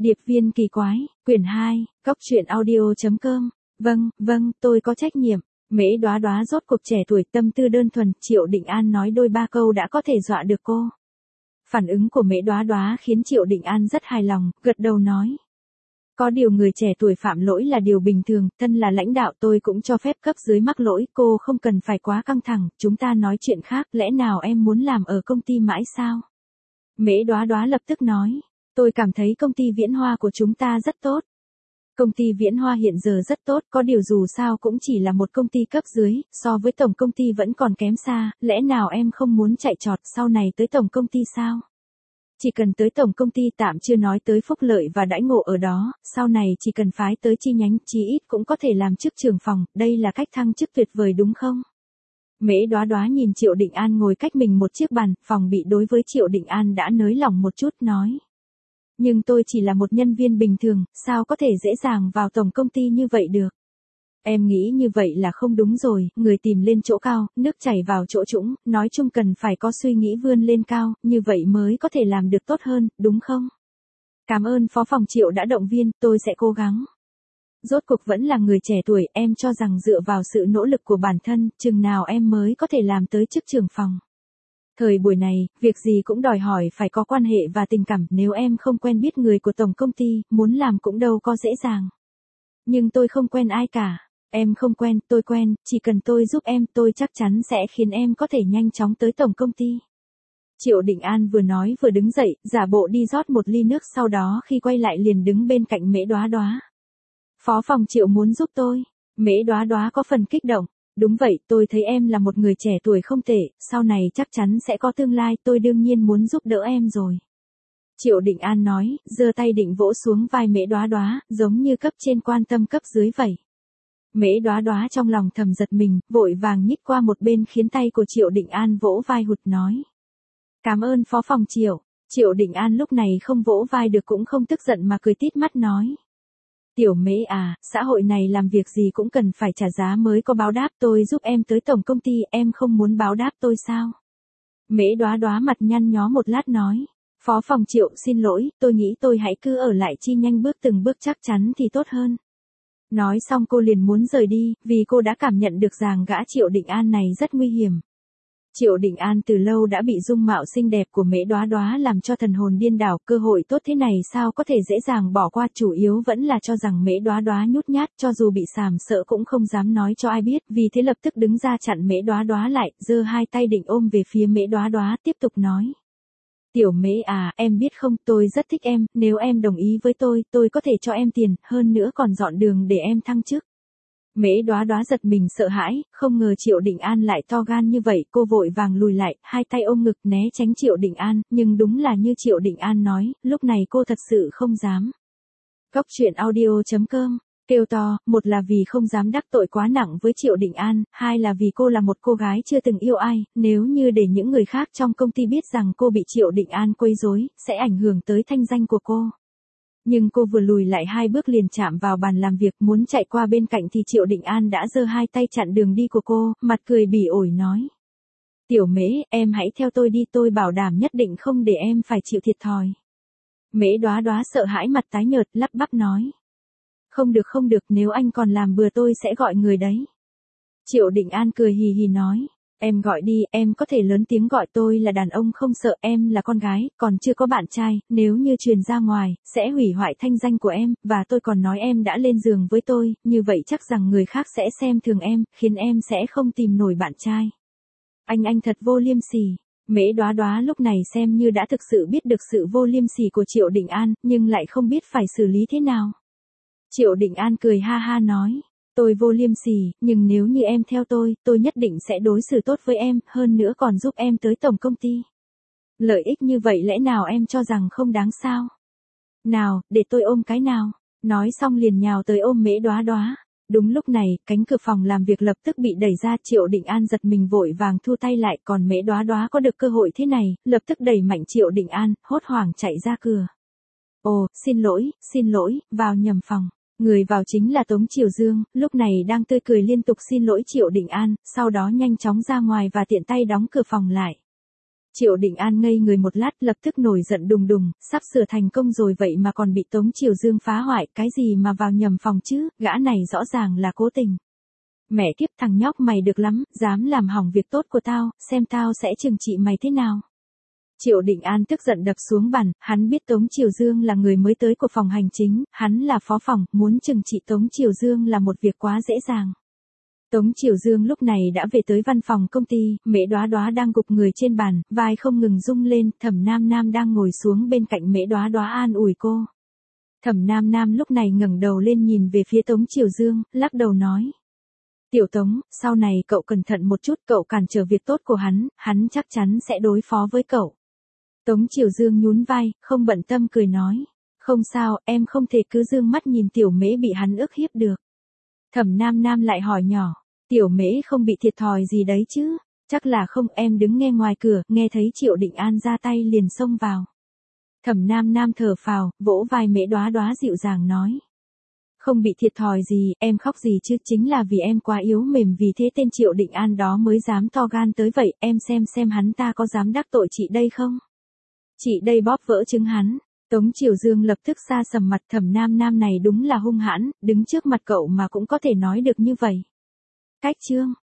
Điệp viên kỳ quái, quyển 2, coctruyện audio.com. Vâng, tôi có trách nhiệm. Mễ Đoá Đoá rốt cuộc trẻ tuổi, tâm tư đơn thuần, Triệu Định An nói đôi ba câu đã có thể dọa được cô. Phản ứng của Mễ Đoá Đoá khiến Triệu Định An rất hài lòng, gật đầu nói. Có điều người trẻ tuổi phạm lỗi là điều bình thường, thân là lãnh đạo tôi cũng cho phép cấp dưới mắc lỗi, cô không cần phải quá căng thẳng, chúng ta nói chuyện khác, lẽ nào em muốn làm ở công ty mãi sao? Mễ Đoá Đoá lập tức nói, tôi cảm thấy công ty Viễn Hoa của chúng ta rất tốt. Công ty Viễn Hoa hiện giờ rất tốt, có điều dù sao cũng chỉ là một công ty cấp dưới, so với tổng công ty vẫn còn kém xa, lẽ nào em không muốn chạy trọt sau này tới tổng công ty sao? Chỉ cần tới tổng công ty, tạm chưa nói tới phúc lợi và đãi ngộ ở đó, sau này chỉ cần phái tới chi nhánh, chí ít cũng có thể làm chức trưởng phòng, đây là cách thăng chức tuyệt vời đúng không? Mễ Đoá Đoá nhìn Triệu Định An ngồi cách mình một chiếc bàn, phòng bị đối với Triệu Định An đã nới lỏng một chút, nói. Nhưng tôi chỉ là một nhân viên bình thường, sao có thể dễ dàng vào tổng công ty như vậy được? Em nghĩ như vậy là không đúng rồi, người tìm lên chỗ cao, nước chảy vào chỗ trũng, nói chung cần phải có suy nghĩ vươn lên cao, như vậy mới có thể làm được tốt hơn, đúng không? Cảm ơn Phó phòng Triệu đã động viên, tôi sẽ cố gắng. Rốt cuộc vẫn là người trẻ tuổi, em cho rằng dựa vào sự nỗ lực của bản thân, chừng nào em mới có thể làm tới chức trưởng phòng. Thời buổi này, việc gì cũng đòi hỏi phải có quan hệ và tình cảm, nếu em không quen biết người của tổng công ty, muốn làm cũng đâu có dễ dàng. Nhưng tôi không quen ai cả. Em không quen, tôi quen, chỉ cần tôi giúp em, tôi chắc chắn sẽ khiến em có thể nhanh chóng tới tổng công ty. Triệu Định An vừa nói vừa đứng dậy, giả bộ đi rót một ly nước, sau đó khi quay lại liền đứng bên cạnh Mễ Đoá Đoá. Phó phòng Triệu muốn giúp tôi. Mễ Đoá Đoá có phần kích động. Đúng vậy, tôi thấy em là một người trẻ tuổi không tệ, sau này chắc chắn sẽ có tương lai, tôi đương nhiên muốn giúp đỡ em rồi. Triệu Định An nói, giơ tay định vỗ xuống vai Mễ Đoá Đoá, giống như cấp trên quan tâm cấp dưới vậy. Mễ Đoá Đoá trong lòng thầm giật mình, vội vàng nhích qua một bên khiến tay của Triệu Định An vỗ vai hụt, nói. Cảm ơn Phó phòng Triệu. Triệu Định An lúc này không vỗ vai được cũng không tức giận mà cười tít mắt nói. Tiểu Mễ à, xã hội này làm việc gì cũng cần phải trả giá mới có báo đáp, tôi giúp em tới tổng công ty, em không muốn báo đáp tôi sao? Mễ Đoá Đoá mặt nhăn nhó một lát nói. Phó phòng Triệu xin lỗi, tôi nghĩ tôi hãy cứ ở lại chi nhanh bước từng bước chắc chắn thì tốt hơn. Nói xong cô liền muốn rời đi, vì cô đã cảm nhận được rằng gã Triệu Định An này rất nguy hiểm. Triệu Định An từ lâu đã bị dung mạo xinh đẹp của Mễ Đoá Đoá làm cho thần hồn điên đảo, cơ hội tốt thế này sao có thể dễ dàng bỏ qua, chủ yếu vẫn là cho rằng Mễ Đoá Đoá nhút nhát, cho dù bị sàm sợ cũng không dám nói cho ai biết, vì thế lập tức đứng ra chặn Mễ Đoá Đoá lại, giơ hai tay định ôm về phía Mễ Đoá Đoá, tiếp tục nói. Tiểu Mễ à, em biết không, tôi rất thích em, nếu em đồng ý với tôi có thể cho em tiền, hơn nữa còn dọn đường để em thăng chức. Mễ Đoá Đoá giật mình sợ hãi, không ngờ Triệu Định An lại to gan như vậy, cô vội vàng lùi lại, hai tay ôm ngực né tránh Triệu Định An, nhưng đúng là như Triệu Định An nói, lúc này cô thật sự không dám. Coctruyện audio.com, kêu to, một là vì không dám đắc tội quá nặng với Triệu Định An, hai là vì cô là một cô gái chưa từng yêu ai, nếu như để những người khác trong công ty biết rằng cô bị Triệu Định An quấy rối, sẽ ảnh hưởng tới thanh danh của cô. Nhưng cô vừa lùi lại hai bước liền chạm vào bàn làm việc, muốn chạy qua bên cạnh thì Triệu Định An đã giơ hai tay chặn đường đi của cô, mặt cười bỉ ổi nói. Tiểu Mễ, em hãy theo tôi đi, tôi bảo đảm nhất định không để em phải chịu thiệt thòi. Mễ Đoá Đoá sợ hãi mặt tái nhợt, lắp bắp nói. Không được, nếu anh còn làm bừa tôi sẽ gọi người đấy. Triệu Định An cười hì hì nói. Em gọi đi, em có thể lớn tiếng gọi, tôi là đàn ông không sợ, em là con gái, còn chưa có bạn trai, nếu như truyền ra ngoài, sẽ hủy hoại thanh danh của em, và tôi còn nói em đã lên giường với tôi, như vậy chắc rằng người khác sẽ xem thường em, khiến em sẽ không tìm nổi bạn trai. Anh thật vô liêm sỉ. Mễ Đoá Đoá lúc này xem như đã thực sự biết được sự vô liêm sỉ của Triệu Định An, nhưng lại không biết phải xử lý thế nào. Triệu Định An cười ha ha nói. Tôi vô liêm sỉ, nhưng nếu như em theo tôi nhất định sẽ đối xử tốt với em, hơn nữa còn giúp em tới tổng công ty. Lợi ích như vậy lẽ nào em cho rằng không đáng sao? Nào, để tôi ôm cái nào. Nói xong liền nhào tới ôm Mễ Đoá Đoá. Đúng lúc này, cánh cửa phòng làm việc lập tức bị đẩy ra, Triệu Định An giật mình vội vàng thu tay lại, còn Mễ Đoá Đoá có được cơ hội thế này, lập tức đẩy mạnh Triệu Định An, hốt hoảng chạy ra cửa. Ồ, xin lỗi, vào nhầm phòng. Người vào chính là Tống Triều Dương, lúc này đang tươi cười liên tục xin lỗi Triệu Định An, sau đó nhanh chóng ra ngoài và tiện tay đóng cửa phòng lại. Triệu Định An ngây người một lát lập tức nổi giận đùng đùng, sắp sửa thành công rồi vậy mà còn bị Tống Triều Dương phá hoại, cái gì mà vào nhầm phòng chứ, gã này rõ ràng là cố tình. Mẹ kiếp thằng nhóc mày được lắm, dám làm hỏng việc tốt của tao, xem tao sẽ trừng trị mày thế nào. Triệu Định An tức giận đập xuống bàn, hắn biết Tống Triều Dương là người mới tới của phòng hành chính, hắn là phó phòng, muốn trừng trị Tống Triều Dương là một việc quá dễ dàng. Tống Triều Dương lúc này đã về tới văn phòng công ty, Mễ Đóa Đóa đang gục người trên bàn, vai không ngừng rung lên, Thẩm Nam Nam đang ngồi xuống bên cạnh Mễ Đóa Đóa an ủi cô. Thẩm Nam Nam lúc này ngẩng đầu lên nhìn về phía Tống Triều Dương, lắc đầu nói. Tiểu Tống, sau này cậu cẩn thận một chút, cậu cản trở việc tốt của hắn chắc chắn sẽ đối phó với cậu. Tống Triều Dương nhún vai, không bận tâm cười nói. Không sao, em không thể cứ dương mắt nhìn Tiểu Mễ bị hắn ức hiếp được. Thẩm Nam Nam lại hỏi nhỏ. Tiểu Mễ không bị thiệt thòi gì đấy chứ? Chắc là không, em đứng nghe ngoài cửa, nghe thấy Triệu Định An ra tay liền xông vào. Thẩm Nam Nam thở phào, vỗ vai Mễ Đóa Đóa dịu dàng nói. Không bị thiệt thòi gì, em khóc gì chứ, chính là vì em quá yếu mềm, vì thế tên Triệu Định An đó mới dám to gan tới vậy, em xem hắn ta có dám đắc tội chị đây không? Chị đây bóp vỡ trứng hắn. Tống Triều Dương lập tức xa sầm mặt, Thẩm Nam Nam này đúng là hung hãn, đứng trước mặt cậu mà cũng có thể nói được như vậy. Cách chương